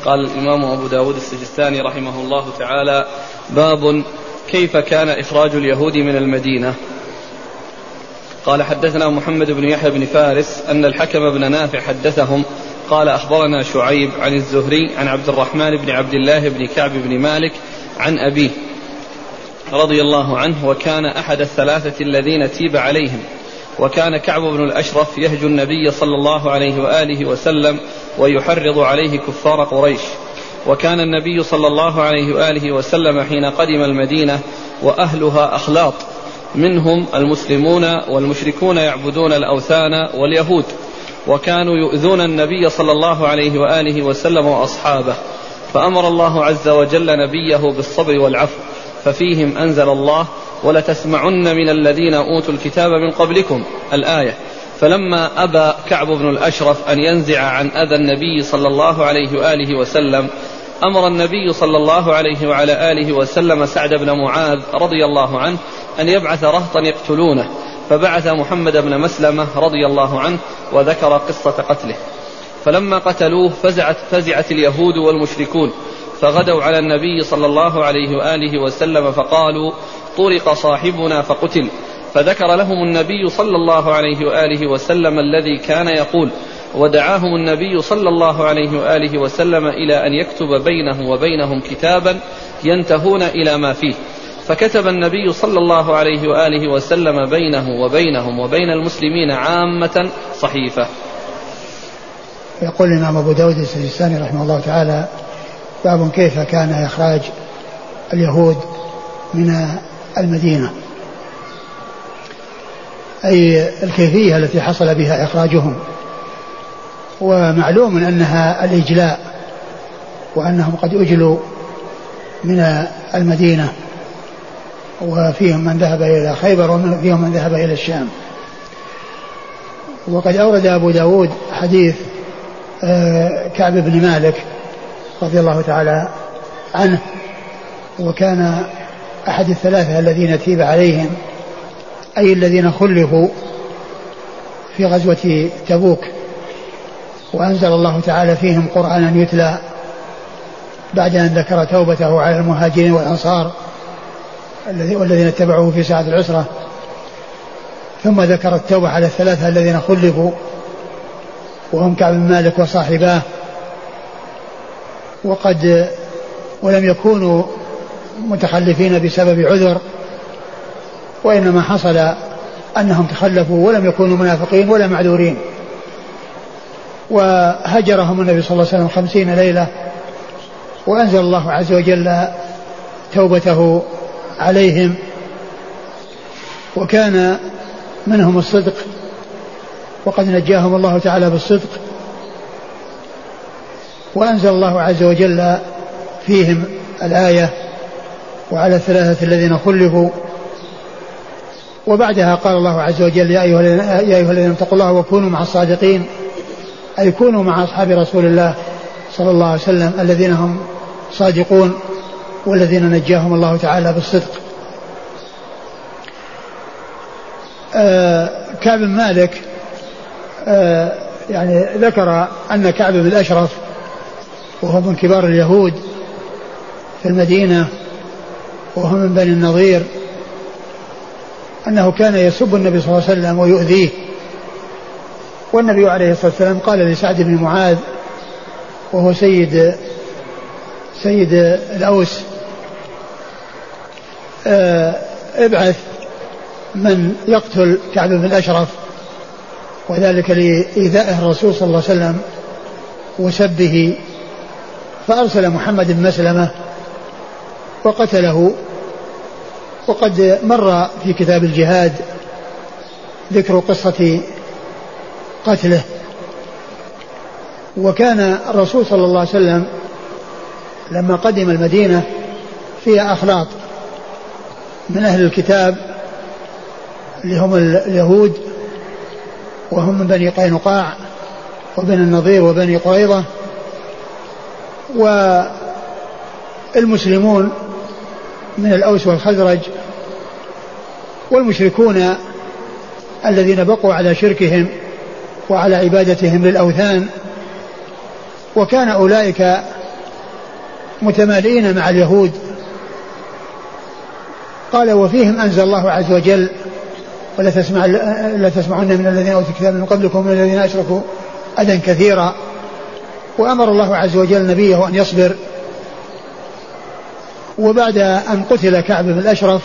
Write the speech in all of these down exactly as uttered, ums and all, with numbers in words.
قال الإمام أبو داود السجستاني رحمه الله تعالى: باب كيف كان إخراج اليهود من المدينة. قال: حدثنا محمد بن يحيى بن فارس أن الحكم بن نافع حدثهم قال: أخبرنا شعيب عن الزهري عن عبد الرحمن بن عبد الله بن كعب بن مالك عن أبيه رضي الله عنه، وكان أحد الثلاثة الذين تيب عليهم. وكان كعب بن الأشرف يهجو النبي صلى الله عليه وآله وسلم ويحرض عليه كفار قريش. وكان النبي صلى الله عليه وآله وسلم حين قدم المدينة وأهلها أخلاط، منهم المسلمون والمشركون يعبدون الأوثان واليهود، وكانوا يؤذون النبي صلى الله عليه وآله وسلم وأصحابه، فأمر الله عز وجل نبيه بالصبر والعفو، ففيهم أنزل الله: ولتسمعن من الذين أوتوا الكتاب من قبلكم، الآية. فلما أبى كعب بن الأشرف أن ينزع عن أذى النبي صلى الله عليه وآله وسلم، أمر النبي صلى الله عليه وعلى آله وسلم سعد بن معاذ رضي الله عنه أن يبعث رهطا يقتلونه، فبعث محمد بن مسلمة رضي الله عنه وذكر قصة قتله. فلما قتلوه فزعت, فزعت اليهود والمشركون، فغدوا على النبي صلى الله عليه وآله وسلم فقالوا: طرق صاحبنا فقتل. فذكر لهم النبي صلى الله عليه وآله وسلم الذي كان يقول، ودعاهم النبي صلى الله عليه وآله وسلم إلى أن يكتب بينه وبينهم كتابا ينتهون إلى ما فيه، فكتب النبي صلى الله عليه وآله وسلم بينه وبينهم وبين المسلمين عامة صحيفة. يقول الإمام أبو داود السجستاني رحمه الله تعالى: باب كيف كان إخراج اليهود من المدينة، أي الكيفية التي حصل بها إخراجهم. ومعلوم أنها الإجلاء، وأنهم قد أجلوا من المدينة، وفيهم من ذهب إلى خيبر وفيهم من ذهب إلى الشام. وقد أورد أبو داود حديث كعب بن مالك رضي الله تعالى عنه، وكان أحد الثلاثة الذين تيب عليهم، أي الذين خلفوا في غزوة تبوك، وأنزل الله تعالى فيهم قرآنا يتلى بعد أن ذكر توبته على المهاجرين والأنصار والذين اتبعوه في ساعة العسرة، ثم ذكر التوبة على الثلاثة الذين خلفوا وهم كعب بن مالك وصاحباه، وقد ولم يكونوا متخلفين بسبب عذر، وإنما حصل أنهم تخلفوا ولم يكونوا منافقين ولا معذورين. وهجرهم النبي صلى الله عليه وسلم خمسين ليلة، وأنزل الله عز وجل توبته عليهم، وكان منهم الصدق، وقد نجاهم الله تعالى بالصدق، وأنزل الله عز وجل فيهم الآية: وعلى الثلاثة الذين خلفوا. وبعدها قال الله عز وجل: يا أيها الذين اتقوا الله وكونوا مع الصادقين، أي كونوا مع أصحاب رسول الله صلى الله عليه وسلم الذين هم صادقون والذين نجاهم الله تعالى بالصدق. آه كعب بن مالك آه يعني ذكر أن كعب بن الأشرف وهو من كبار اليهود في المدينة وهو من بني النضير، أنه كان يسب النبي صلى الله عليه وسلم ويؤذيه، والنبي عليه الصلاة والسلام قال لسعد بن معاذ وهو سيد سيد الأوس: آه ابعث من يقتل كعب بن الأشرف، وذلك لإيذائه الرسول صلى الله عليه وسلم وسبه. فأرسل محمد بن مسلمة وقتله. وقد مر في كتاب الجهاد ذكر قصة قتله. وكان الرسول صلى الله عليه وسلم لما قدم المدينة فيها أخلاط من أهل الكتاب اللي هم اليهود، وهم من بني قينقاع وبني النضير وبني قريظة، والمسلمون من الأوس والخزرج، والمشركون الذين بقوا على شركهم وعلى عبادتهم للأوثان. وكان أولئك متمالئين مع اليهود. قال وفيهم أنزل الله عز وجل ولا تسمع لا تسمعن من الذين أوتوا الكتاب من قبلكم ومن الذين أشركوا أذى كثيرا. وأمر الله عز وجل نبيه أن يصبر. وبعد أن قتل كعب بن الأشرف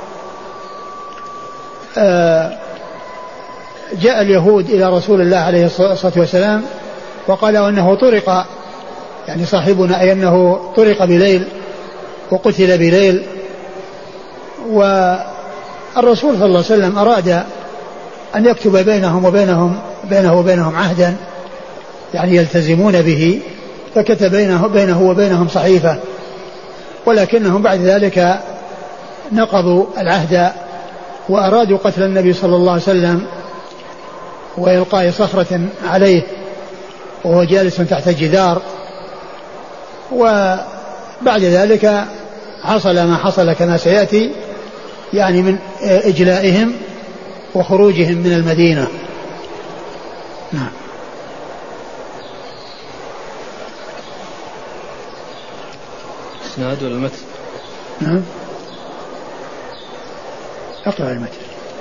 جاء اليهود إلى رسول الله عليه الصلاة والسلام وقالوا أنه طرق، يعني صاحبنا، أي أنه طرق بليل وقتل بليل. والرسول صلى الله عليه وسلم أراد أن يكتب بينهم وبينهم بينه وبينهم عهدا يعني يلتزمون به، فكتب بينه, بينه وبينهم صحيفة، ولكنهم بعد ذلك نقضوا العهد وأرادوا قتل النبي صلى الله عليه وسلم وإلقاء صخرة عليه وهو جالس تحت الجدار. وبعد ذلك حصل ما حصل كما سيأتي، يعني من إجلائهم وخروجهم من المدينة. نعم. اسناد المتن. نعم. اقرأ المتن.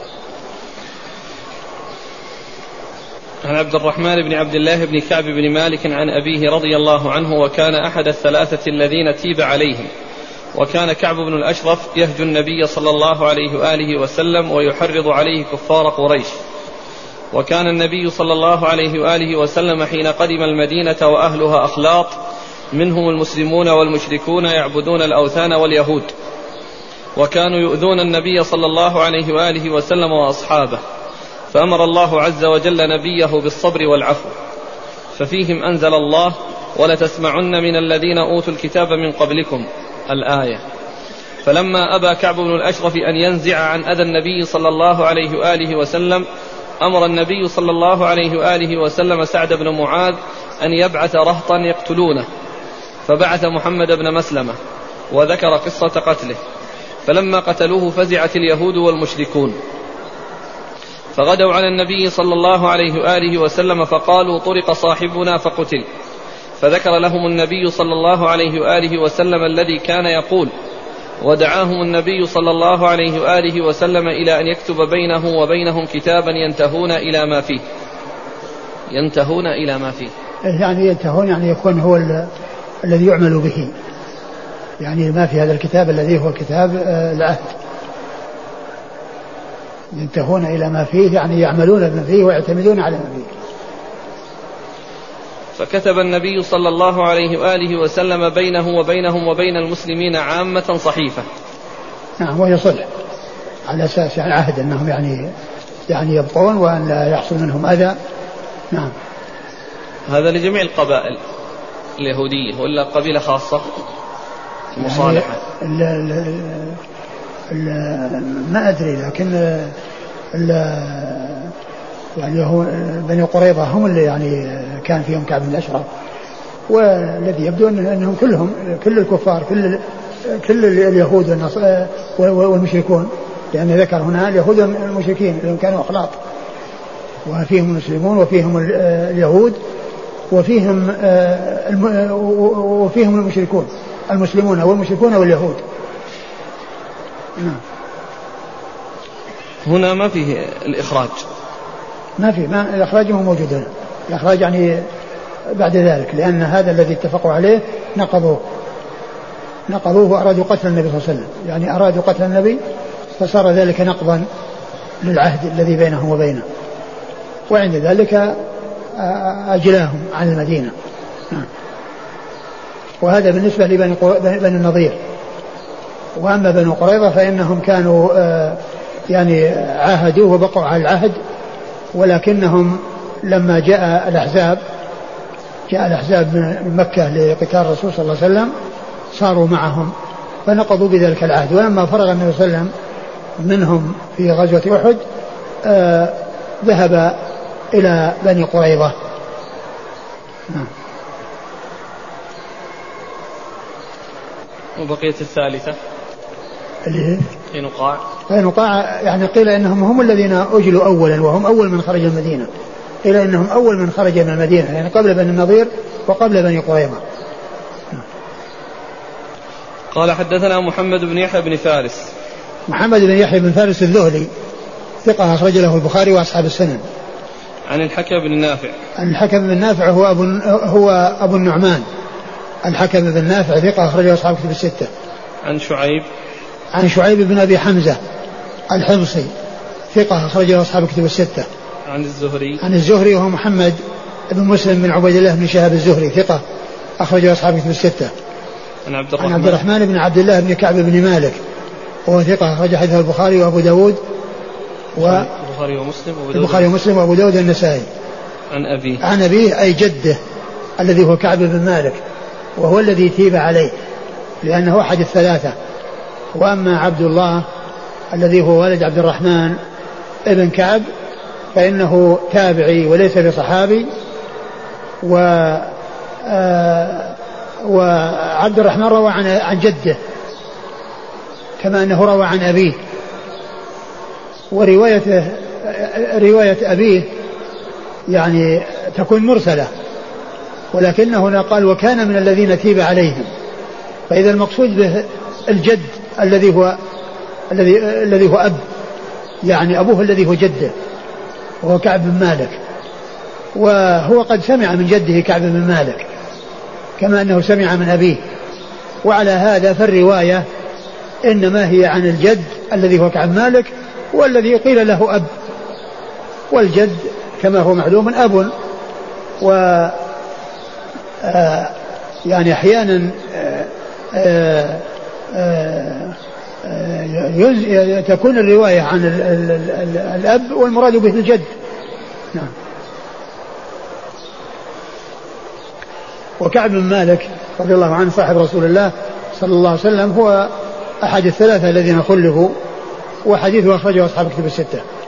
عن عبد الرحمن بن عبد الله بن كعب بن مالك عن أبيه رضي الله عنه وكان أحد الثلاثة الذين تيب عليهم. وكان كعب بن الأشرف يهجو النبي صلى الله عليه وآله وسلم ويحرض عليه كفار قريش. وكان النبي صلى الله عليه وآله وسلم حين قدم المدينة وأهلها أخلاط منهم المسلمون والمشركون يعبدون الأوثان واليهود، وكانوا يؤذون النبي صلى الله عليه وآله وسلم وأصحابه، فأمر الله عز وجل نبيه بالصبر والعفو، ففيهم أنزل الله ولتسمعن من الذين أوتوا الكتاب من قبلكم الآية. فلما أبى كعب بن الأشرف أن ينزع عن أذى النبي صلى الله عليه وآله وسلم أمر النبي صلى الله عليه وآله وسلم سعد بن معاذ أن يبعث رهطا يقتلونه، فبعث محمد بن مسلمة وذكر قصة قتله. فلما قتلوه فزعت اليهود والمشركون، فغدوا على النبي صلى الله عليه وآله وسلم فقالوا طرق صاحبنا فقتل. فذكر لهم النبي صلى الله عليه وآله وسلم الذي كان يقول، ودعاهم النبي صلى الله عليه وآله وسلم إلى أن يكتب بينه وبينهم كتابا ينتهون إلى ما فيه. ينتهون إلى ما فيه يعني ينتهون يعني يكون هو الذي يعمل به، يعني ما في هذا الكتاب الذي هو كتاب العهد. ينتهون إلى ما فيه يعني يعملون ما فيه ويعتمدون على ما فيه. فكتب النبي صلى الله عليه وآله وسلم بينه وبينهم وبين المسلمين عامة صحيفة. نعم، وهي صلح على أساس يعني عهد أنهم يعني يعني يبقون وأن لا يحصل منهم أذى. نعم. هذا لجميع القبائل اليهودية ولا قبيلة خاصة مصالحة؟ يعني ال ال ال ما أدري، لكن ال يعني هو بني قريظة هم اللي يعني كان فيهم كعب بن الأشرف، والذي يبدو أنهم كلهم كل الكفار كل كل اليهود والمشركون، لأن ذكر هنا اليهود والمشركين لأنهم كانوا أخلاط، وفيهم المسلمون وفيهم اليهود وفيهم وفيهم المشركون المسلمون والمشركون واليهود. نعم. هنا ما فيه الإخراج، ما في ما الإخراج هو موجود هنا. الإخراج يعني بعد ذلك، لأن هذا الذي اتفقوا عليه نقضوه نقضوه وأرادوا قتل النبي صلى الله عليه وسلم، يعني أرادوا قتل النبي فصار ذلك نقضا للعهد الذي بينهم وبينه، وعند ذلك أجلاهم عن المدينة. وهذا بالنسبة لبني النضير. وأما بنو قريظة فإنهم كانوا يعني عاهدوا وبقوا على العهد، ولكنهم لما جاء الأحزاب جاء الأحزاب من مكة لقتال الرسول صلى الله عليه وسلم صاروا معهم فنقضوا بذلك العهد. ولما فرغ النبي صلى الله عليه وسلم منهم في غزوة أحد آه ذهب إلى بني قريظة. نعم. وبقية الثالثة اللي هي قينقاع. قينقاع يعني قيل إنهم هم الذين أجلوا أولا وهم أول من خرج المدينة، قيل إنهم أول من خرج من المدينة يعني قبل بني النضير وقبل بني قريظة. قال حدثنا محمد بن يحيى بن فارس. محمد بن يحيى بن فارس الذهلي ثقة أخرج له البخاري وأصحاب السنن. عن الحكم بن نافع. عن الحكم بن نافع هو أبو, هو أبو النعمان الحكم بن نافع ثقة أخرجه أصحاب كتب الستة. عن شعيب. عن شعيب بن أبي حمزة الحمصي ثقة أخرجه أصحاب كتب الستة. عن الزهري. عن الزهري وهو محمد بن مسلم بن عبيد الله بن شهاب الزهري ثقة أخرجه أصحاب كتب الستة. عن عبد الرحمن. عن عبد الرحمن بن عبد الله بن كعب بن مالك وهو ثقة أخرج حديثه البخاري وأبو داود و البخاري ومسلم وأبو داود. البخاري ومسلم وأبو داود النسائي. عن أبيه. عن أبيه أي جده الذي هو كعب بن مالك وهو الذي تيب عليه لأنه أحد الثلاثة. وأما عبد الله الذي هو ولد عبد الرحمن ابن كعب فإنه تابعي وليس بصحابي. و آه وعبد الرحمن روى عن عن جده كما أنه روى عن أبيه. وروايته رواية أبيه يعني تكون مرسلة ولكنه هنا قال وكان من الذين تيب عليهم. فإذا المقصود به الجد الذي هو الذي الذي هو أب يعني أبوه الذي هو جده وهو كعب بن مالك وهو قد سمع من جده كعب بن مالك كما أنه سمع من أبيه. وعلى هذا فالرواية إنما هي عن الجد الذي هو كعب مالك والذي قيل له أب والجد كما هو معلوم أب. و آه يعني أحيانا آه آه آه تكون الرواية عن ال ال ال الأب والمراد به الجد. نعم. وكعب بن مالك رضي الله عنه صاحب رسول الله صلى الله عليه وسلم هو أحد الثلاثة الذين خلفوا وحديثه أخرجه أصحاب كتب الستة.